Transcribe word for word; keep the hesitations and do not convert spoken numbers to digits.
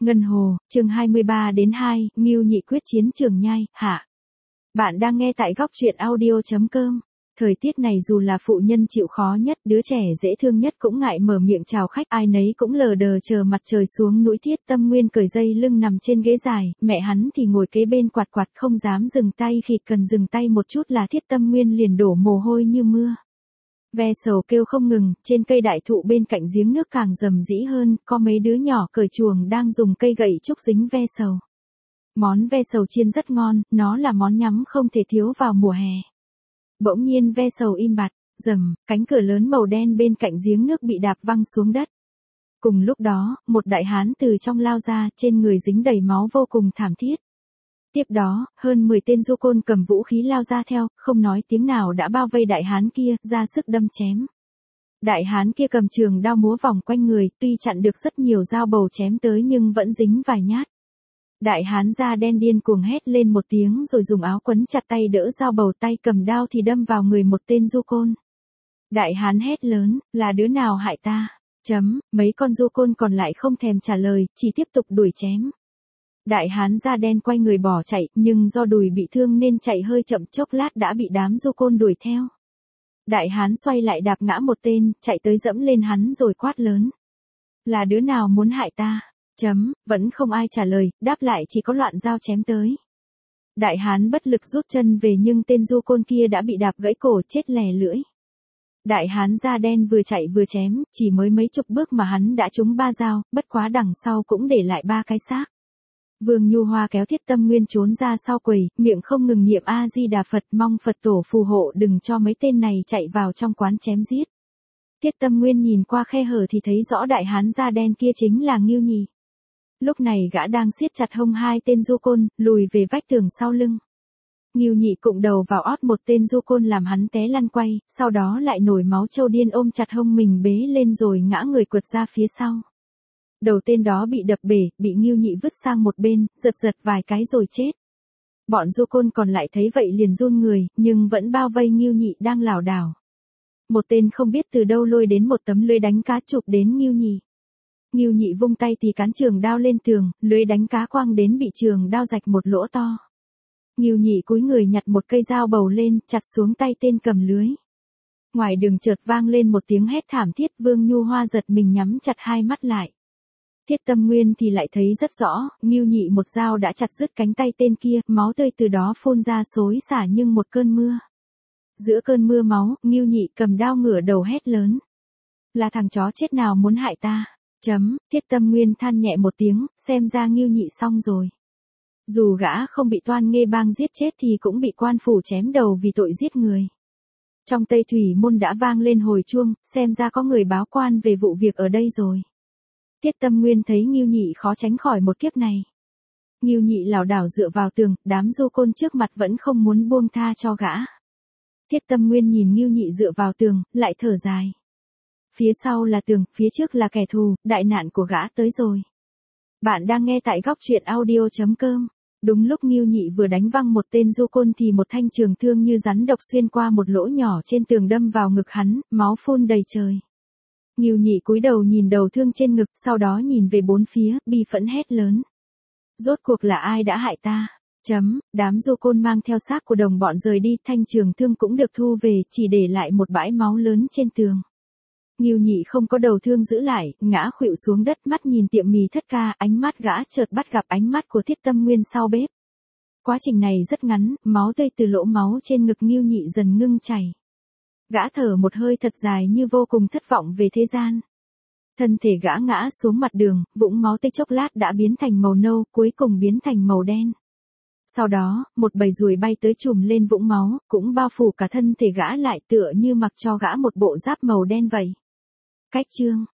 Ngân Hồ, chương hai mươi ba đến hai, Ngưu Nhị quyết chiến Trường Nhai, hạ. Bạn đang nghe tại góc truyện audio chấm com. Thời tiết này dù là phụ nhân chịu khó nhất, đứa trẻ dễ thương nhất cũng ngại mở miệng chào khách, ai nấy cũng lờ đờ chờ mặt trời xuống núi. Thiết Tâm Nguyên cởi dây lưng nằm trên ghế dài, mẹ hắn thì ngồi kế bên quạt quạt không dám dừng tay, khi cần dừng tay một chút là Thiết Tâm Nguyên liền đổ mồ hôi như mưa. Ve sầu kêu không ngừng, trên cây đại thụ bên cạnh giếng nước càng rầm rĩ hơn, có mấy đứa nhỏ cởi chuồng đang dùng cây gậy trúc dính ve sầu. Món ve sầu chiên rất ngon, nó là món nhắm không thể thiếu vào mùa hè. Bỗng nhiên ve sầu im bặt, rầm, cánh cửa lớn màu đen bên cạnh giếng nước bị đạp văng xuống đất. Cùng lúc đó, một đại hán từ trong lao ra, trên người dính đầy máu vô cùng thảm thiết. Tiếp đó, hơn mười tên du côn cầm vũ khí lao ra theo, không nói tiếng nào đã bao vây đại hán kia, ra sức đâm chém. Đại hán kia cầm trường đao múa vòng quanh người, tuy chặn được rất nhiều dao bầu chém tới nhưng vẫn dính vài nhát. Đại hán da đen điên cuồng hét lên một tiếng rồi dùng áo quấn chặt tay đỡ dao bầu, tay cầm đao thì đâm vào người một tên du côn. Đại hán hét lớn, là đứa nào hại ta? Chấm, mấy con du côn còn lại không thèm trả lời, chỉ tiếp tục đuổi chém. Đại hán da đen quay người bỏ chạy, nhưng do đùi bị thương nên chạy hơi chậm, chốc lát đã bị đám du côn đuổi theo. Đại hán xoay lại đạp ngã một tên, chạy tới dẫm lên hắn rồi quát lớn. Là đứa nào muốn hại ta? Chấm, vẫn không ai trả lời, đáp lại chỉ có loạn dao chém tới. Đại hán bất lực rút chân về nhưng tên du côn kia đã bị đạp gãy cổ chết lè lưỡi. Đại hán da đen vừa chạy vừa chém, chỉ mới mấy chục bước mà hắn đã trúng ba dao, bất quá đằng sau cũng để lại ba cái xác. Vương Nhu Hoa kéo Thiết Tâm Nguyên trốn ra sau quầy, miệng không ngừng niệm A Di Đà Phật, mong Phật tổ phù hộ đừng cho mấy tên này chạy vào trong quán chém giết. Thiết Tâm Nguyên nhìn qua khe hở thì thấy rõ đại hán da đen kia chính là Ngưu Nhị. Lúc này gã đang siết chặt hông hai tên du côn, lùi về vách tường sau lưng. Ngưu Nhị cụng đầu vào ót một tên du côn làm hắn té lăn quay, sau đó lại nổi máu trâu điên ôm chặt hông mình bế lên rồi ngã người quật ra phía sau. Đầu tên đó bị đập bể, bị Ngưu Nhị vứt sang một bên, giật giật vài cái rồi chết. Bọn du côn còn lại thấy vậy liền run người, nhưng vẫn bao vây Ngưu Nhị đang lảo đảo. Một tên không biết từ đâu lôi đến một tấm lưới đánh cá chụp đến Ngưu Nhị. Ngưu Nhị vung tay thì cán trường đao lên tường, lưới đánh cá quăng đến bị trường đao rạch một lỗ to. Ngưu Nhị cúi người nhặt một cây dao bầu lên, chặt xuống tay tên cầm lưới. Ngoài đường chợt vang lên một tiếng hét thảm thiết, Vương Nhu Hoa giật mình nhắm chặt hai mắt lại. Thiết Tâm Nguyên thì lại thấy rất rõ, Ngưu Nhị một dao đã chặt đứt cánh tay tên kia, máu tươi từ đó phun ra xối xả như một cơn mưa. Giữa cơn mưa máu, Ngưu Nhị cầm đao ngửa đầu hét lớn. Là thằng chó chết nào muốn hại ta? Chấm, Thiết Tâm Nguyên than nhẹ một tiếng, xem ra Ngưu Nhị xong rồi. Dù gã không bị toan nghê bang giết chết thì cũng bị quan phủ chém đầu vì tội giết người. Trong Tây Thủy Môn đã vang lên hồi chuông, xem ra có người báo quan về vụ việc ở đây rồi. Thiết Tâm Nguyên thấy Ngưu Nhị khó tránh khỏi một kiếp này. Ngưu Nhị lảo đảo dựa vào tường, đám du côn trước mặt vẫn không muốn buông tha cho gã. Thiết Tâm Nguyên nhìn Ngưu Nhị dựa vào tường, lại thở dài. Phía sau là tường, phía trước là kẻ thù, đại nạn của gã tới rồi. Bạn đang nghe tại góc truyện audio chấm com. Đúng lúc Ngưu Nhị vừa đánh văng một tên du côn thì một thanh trường thương như rắn độc xuyên qua một lỗ nhỏ trên tường đâm vào ngực hắn, máu phun đầy trời. Ngưu Nhị cúi đầu nhìn đầu thương trên ngực, sau đó nhìn về bốn phía, bi phẫn hét lớn. Rốt cuộc là ai đã hại ta? Chấm, đám du côn mang theo xác của đồng bọn rời đi, thanh trường thương cũng được thu về, chỉ để lại một bãi máu lớn trên tường. Ngưu Nhị không có đầu thương giữ lại, ngã khuỵu xuống đất, mắt nhìn tiệm mì thất ca, ánh mắt gã chợt bắt gặp ánh mắt của Thiết Tâm Nguyên sau bếp. Quá trình này rất ngắn, máu tươi từ lỗ máu trên ngực Ngưu Nhị dần ngưng chảy. Gã thở một hơi thật dài như vô cùng thất vọng về thế gian. Thân thể gã ngã xuống mặt đường, vũng máu tươi chốc lát đã biến thành màu nâu, cuối cùng biến thành màu đen. Sau đó, một bầy ruồi bay tới trùm lên vũng máu, cũng bao phủ cả thân thể gã lại, tựa như mặc cho gã một bộ giáp màu đen vậy. Cách chương